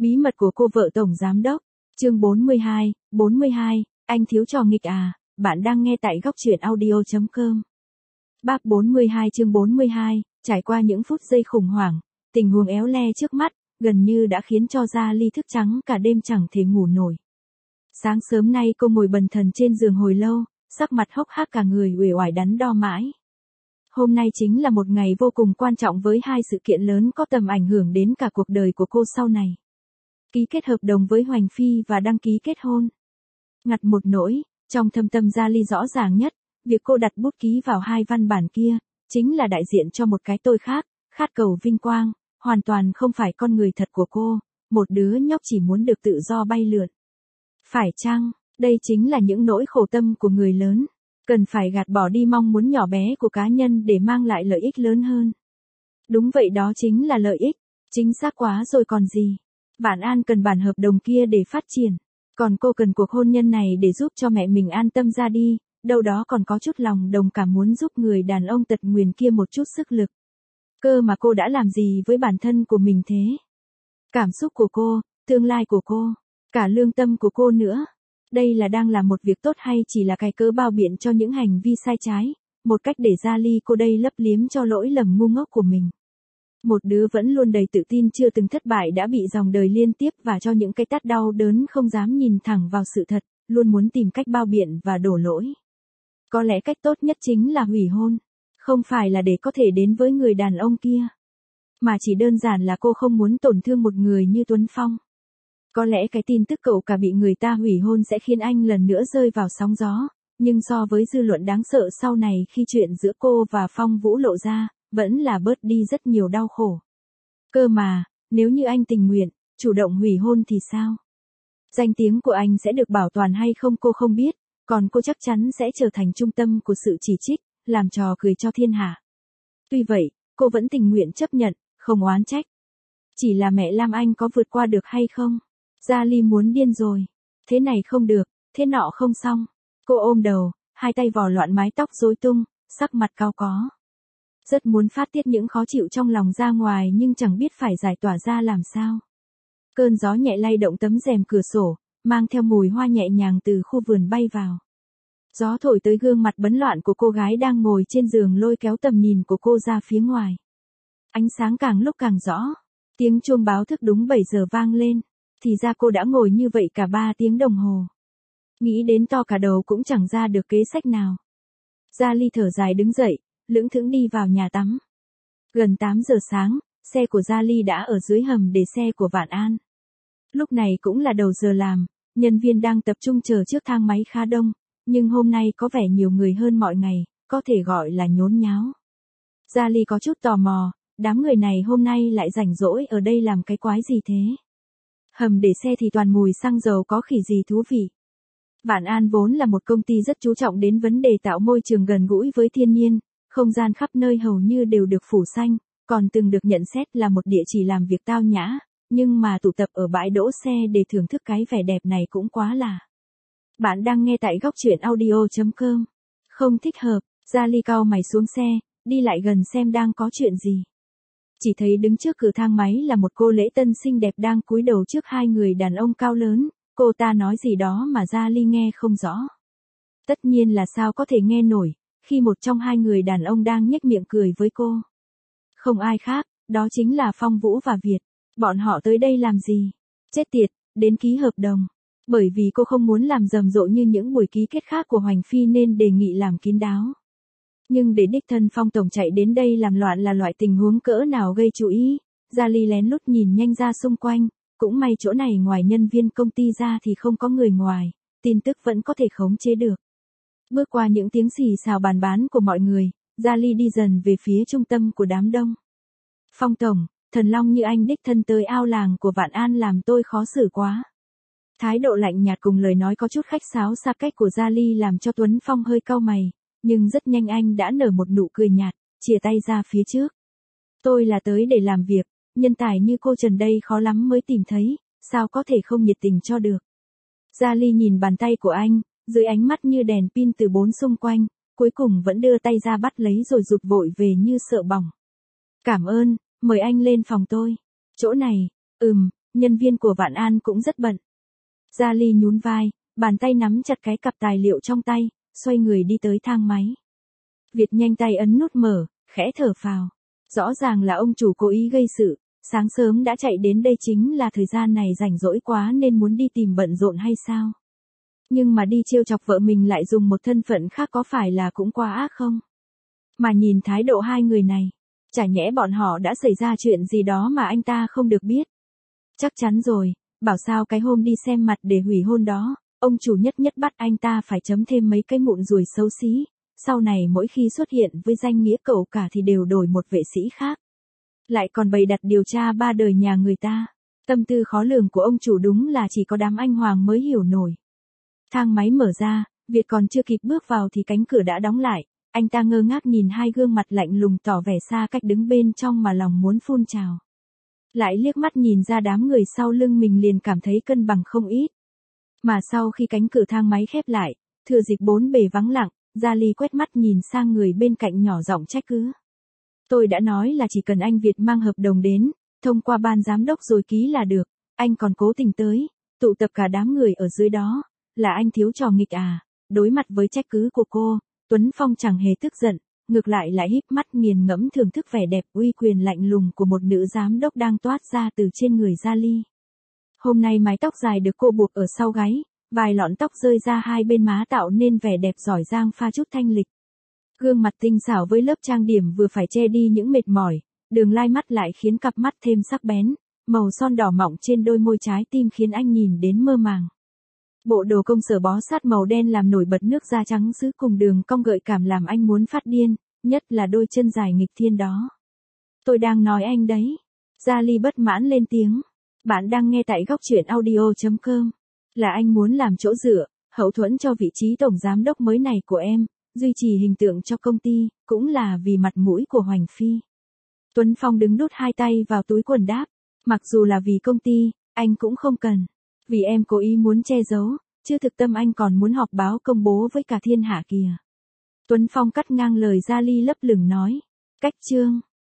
Bí mật của cô vợ tổng giám đốc. Chương 42, anh thiếu trò nghịch à, bạn đang nghe tại góc truyện audio.com. Bác 42 chương 42, trải qua những phút giây khủng hoảng, tình huống éo le trước mắt, gần như đã khiến cho Gia Ly thức trắng cả đêm chẳng thể ngủ nổi. Sáng sớm nay cô ngồi bần thần trên giường hồi lâu, sắc mặt hốc hác cả người uể oải đắn đo mãi. Hôm nay chính là một ngày vô cùng quan trọng với hai sự kiện lớn có tầm ảnh hưởng đến cả cuộc đời của cô sau này. Ký kết hợp đồng với Hoành Phi và đăng ký kết hôn. Ngặt một nỗi, trong thâm tâm Gia Ly rõ ràng nhất, việc cô đặt bút ký vào hai văn bản kia, chính là đại diện cho một cái tôi khác, khát cầu vinh quang, hoàn toàn không phải con người thật của cô, một đứa nhóc chỉ muốn được tự do bay lượn. Phải chăng, đây chính là những nỗi khổ tâm của người lớn, cần phải gạt bỏ đi mong muốn nhỏ bé của cá nhân để mang lại lợi ích lớn hơn. Đúng vậy, đó chính là lợi ích, chính xác quá rồi còn gì. Bạn An cần bản hợp đồng kia để phát triển, còn cô cần cuộc hôn nhân này để giúp cho mẹ mình an tâm ra đi, đâu đó còn có chút lòng đồng cảm muốn giúp người đàn ông tật nguyền kia một chút sức lực. Cơ mà cô đã làm gì với bản thân của mình thế? Cảm xúc của cô, tương lai của cô, cả lương tâm của cô nữa. Đây là đang làm một việc tốt hay chỉ là cái cớ bao biện cho những hành vi sai trái, một cách để Gia Ly cô đây lấp liếm cho lỗi lầm ngu ngốc của mình. Một đứa vẫn luôn đầy tự tin chưa từng thất bại đã bị dòng đời liên tiếp và cho những cái tát đau đớn không dám nhìn thẳng vào sự thật, luôn muốn tìm cách bao biện và đổ lỗi. Có lẽ cách tốt nhất chính là hủy hôn, không phải là để có thể đến với người đàn ông kia, mà chỉ đơn giản là cô không muốn tổn thương một người như Tuấn Phong. Có lẽ cái tin tức cậu cả bị người ta hủy hôn sẽ khiến anh lần nữa rơi vào sóng gió, nhưng so với dư luận đáng sợ sau này khi chuyện giữa cô và Phong Vũ lộ ra, vẫn là bớt đi rất nhiều đau khổ. Cơ mà, nếu như anh tình nguyện, chủ động hủy hôn thì sao? Danh tiếng của anh sẽ được bảo toàn hay không cô không biết, còn cô chắc chắn sẽ trở thành trung tâm của sự chỉ trích, làm trò cười cho thiên hạ. Tuy vậy, cô vẫn tình nguyện chấp nhận, không oán trách. Chỉ là mẹ Lam Anh có vượt qua được hay không? Gia Ly muốn điên rồi. Thế này không được, thế nọ không xong. Cô ôm đầu, hai tay vò loạn mái tóc rối tung, sắc mặt cau có. Rất muốn phát tiết những khó chịu trong lòng ra ngoài nhưng chẳng biết phải giải tỏa ra làm sao. Cơn gió nhẹ lay động tấm rèm cửa sổ, mang theo mùi hoa nhẹ nhàng từ khu vườn bay vào. Gió thổi tới gương mặt bấn loạn của cô gái đang ngồi trên giường lôi kéo tầm nhìn của cô ra phía ngoài. Ánh sáng càng lúc càng rõ. Tiếng chuông báo thức đúng 7 giờ vang lên. Thì ra cô đã ngồi như vậy cả 3 tiếng đồng hồ. Nghĩ đến to cả đầu cũng chẳng ra được kế sách nào. Gia Ly thở dài đứng dậy, lững thững đi vào nhà tắm. Gần 8 giờ sáng, xe của Gia Ly đã ở dưới hầm để xe của Vạn An. Lúc này cũng là đầu giờ làm, nhân viên đang tập trung chờ trước thang máy khá đông, nhưng hôm nay có vẻ nhiều người hơn mọi ngày, có thể gọi là nhốn nháo. Gia Ly có chút tò mò, đám người này hôm nay lại rảnh rỗi ở đây làm cái quái gì thế? Hầm để xe thì toàn mùi xăng dầu có khỉ gì thú vị. Vạn An vốn là một công ty rất chú trọng đến vấn đề tạo môi trường gần gũi với thiên nhiên, không gian khắp nơi hầu như đều được phủ xanh, còn từng được nhận xét là một địa chỉ làm việc tao nhã, nhưng mà tụ tập ở bãi đỗ xe để thưởng thức cái vẻ đẹp này cũng quá là. Bạn đang nghe tại góc truyện audio.com. Không thích hợp, Gia Ly cau mày xuống xe, đi lại gần xem đang có chuyện gì. Chỉ thấy đứng trước cửa thang máy là một cô lễ tân xinh đẹp đang cúi đầu trước hai người đàn ông cao lớn, cô ta nói gì đó mà Gia Ly nghe không rõ. Tất nhiên là sao có thể nghe nổi, khi một trong hai người đàn ông đang nhếch miệng cười với cô. Không ai khác, đó chính là Phong Vũ và Việt. Bọn họ tới đây làm gì? Chết tiệt, đến ký hợp đồng. Bởi vì cô không muốn làm rầm rộ như những buổi ký kết khác của Hoành Phi nên đề nghị làm kín đáo. Nhưng để đích thân Phong tổng chạy đến đây làm loạn là loại tình huống cỡ nào gây chú ý. Gia Ly lén lút nhìn nhanh ra xung quanh, cũng may chỗ này ngoài nhân viên công ty ra thì không có người ngoài, tin tức vẫn có thể khống chế được. Bước qua những tiếng xì xào bàn bán của mọi người, Gia Ly đi dần về phía trung tâm của đám đông. Phong tổng, thần long như anh đích thân tới ao làng của Vạn An làm tôi khó xử quá. Thái độ lạnh nhạt cùng lời nói có chút khách sáo xa cách của Gia Ly làm cho Tuấn Phong hơi cau mày, nhưng rất nhanh anh đã nở một nụ cười nhạt, chìa tay ra phía trước. Tôi là tới để làm việc, nhân tài như cô Trần đây khó lắm mới tìm thấy, sao có thể không nhiệt tình cho được. Gia Ly nhìn bàn tay của anh, dưới ánh mắt như đèn pin từ bốn xung quanh, cuối cùng vẫn đưa tay ra bắt lấy rồi rụt vội về như sợ bỏng. Cảm ơn, mời anh lên phòng tôi. Chỗ này, nhân viên của Vạn An cũng rất bận. Gia Ly nhún vai, bàn tay nắm chặt cái cặp tài liệu trong tay, xoay người đi tới thang máy. Việt nhanh tay ấn nút mở, khẽ thở phào. Rõ ràng là ông chủ cố ý gây sự, sáng sớm đã chạy đến đây chính là thời gian này rảnh rỗi quá nên muốn đi tìm bận rộn hay sao? Nhưng mà đi trêu chọc vợ mình lại dùng một thân phận khác có phải là cũng quá ác không? Mà nhìn thái độ hai người này, chả nhẽ bọn họ đã xảy ra chuyện gì đó mà anh ta không được biết. Chắc chắn rồi, bảo sao cái hôm đi xem mặt để hủy hôn đó, ông chủ nhất bắt anh ta phải chấm thêm mấy cái mụn ruồi xấu xí, sau này mỗi khi xuất hiện với danh nghĩa cậu cả thì đều đổi một vệ sĩ khác. Lại còn bày đặt điều tra ba đời nhà người ta. Tâm tư khó lường của ông chủ đúng là chỉ có đám anh hoàng mới hiểu nổi. Thang máy mở ra, Việt còn chưa kịp bước vào thì cánh cửa đã đóng lại, anh ta ngơ ngác nhìn hai gương mặt lạnh lùng tỏ vẻ xa cách đứng bên trong mà lòng muốn phun trào. Lại liếc mắt nhìn ra đám người sau lưng mình liền cảm thấy cân bằng không ít. Mà sau khi cánh cửa thang máy khép lại, thừa dịp bốn bề vắng lặng, Gia Ly quét mắt nhìn sang người bên cạnh nhỏ giọng trách cứ. Tôi đã nói là chỉ cần anh Việt mang hợp đồng đến, thông qua ban giám đốc rồi ký là được, anh còn cố tình tới, tụ tập cả đám người ở dưới đó, là anh thiếu trò nghịch à? Đối mặt với trách cứ của cô, Tuấn Phong chẳng hề tức giận, ngược lại híp mắt nghiền ngẫm thưởng thức vẻ đẹp uy quyền lạnh lùng của một nữ giám đốc đang toát ra từ trên người Gia Ly. Hôm nay mái tóc dài được cô buộc ở sau gáy, vài lọn tóc rơi ra hai bên má tạo nên vẻ đẹp giỏi giang pha chút thanh lịch. Gương mặt tinh xảo với lớp trang điểm vừa phải che đi những mệt mỏi, đường lai mắt lại khiến cặp mắt thêm sắc bén, màu son đỏ mọng trên đôi môi trái tim khiến anh nhìn đến mơ màng. Bộ đồ công sở bó sát màu đen làm nổi bật nước da trắng giữ cùng đường cong gợi cảm làm anh muốn phát điên, nhất là đôi chân dài nghịch thiên đó. Tôi đang nói anh đấy. Gia Ly bất mãn lên tiếng. Bạn đang nghe tại góc truyện audio.com. Là anh muốn làm chỗ dựa, hậu thuẫn cho vị trí tổng giám đốc mới này của em, duy trì hình tượng cho công ty, cũng là vì mặt mũi của Hoành Phi. Tuấn Phong đứng đút hai tay vào túi quần đáp. Mặc dù là vì công ty, anh cũng không cần. Vì em cố ý muốn che giấu, chứ thực tâm anh còn muốn họp báo công bố với cả thiên hạ kìa. Tuấn Phong cắt ngang lời Gia Ly lấp lửng nói. Cách chương.